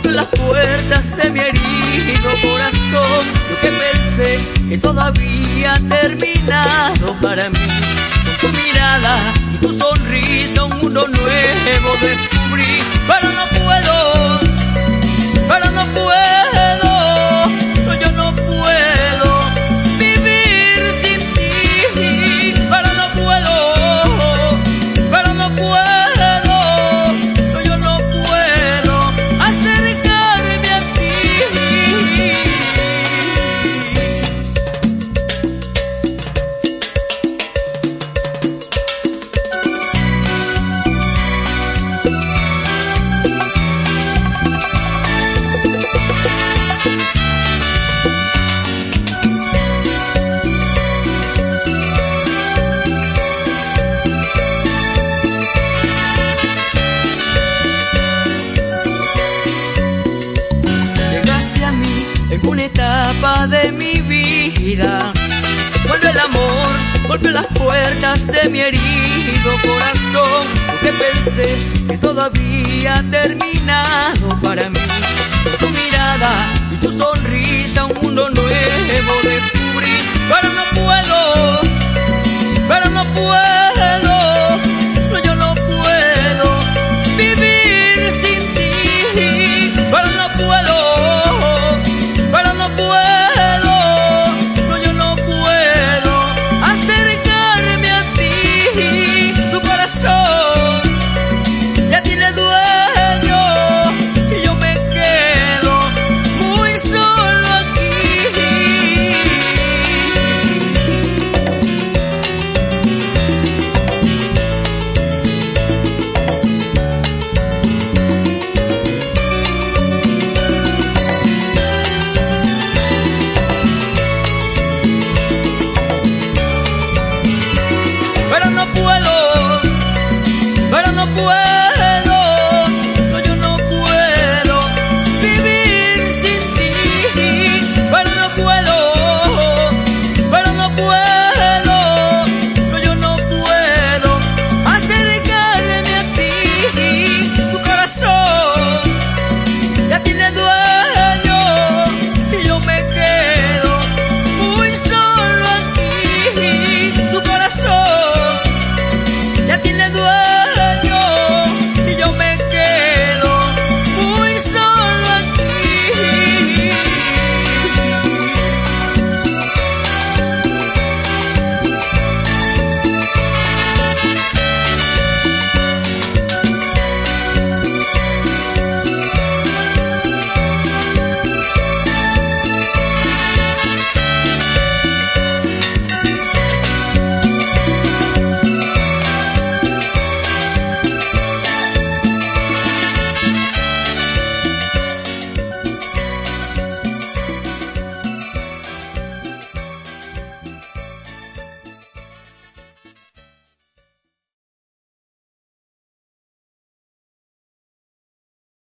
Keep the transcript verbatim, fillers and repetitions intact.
golpeó las puertas de mi herido corazón. Yo que pensé que todo había terminado para mí. Con tu mirada y tu sonrisa un mundo nuevo descubrí. Pero no puedo, pero no puedo, no, yo no puedo vivir sin ti. Pero no puedo, pero no puedo, no, yo no puedo acercarme a ti. En una etapa de mi vida, cuando el amor golpeó las puertas de mi herido corazón. Yo que pensé que todo había terminado para mí. Con tu mirada y tu sonrisa un mundo nuevo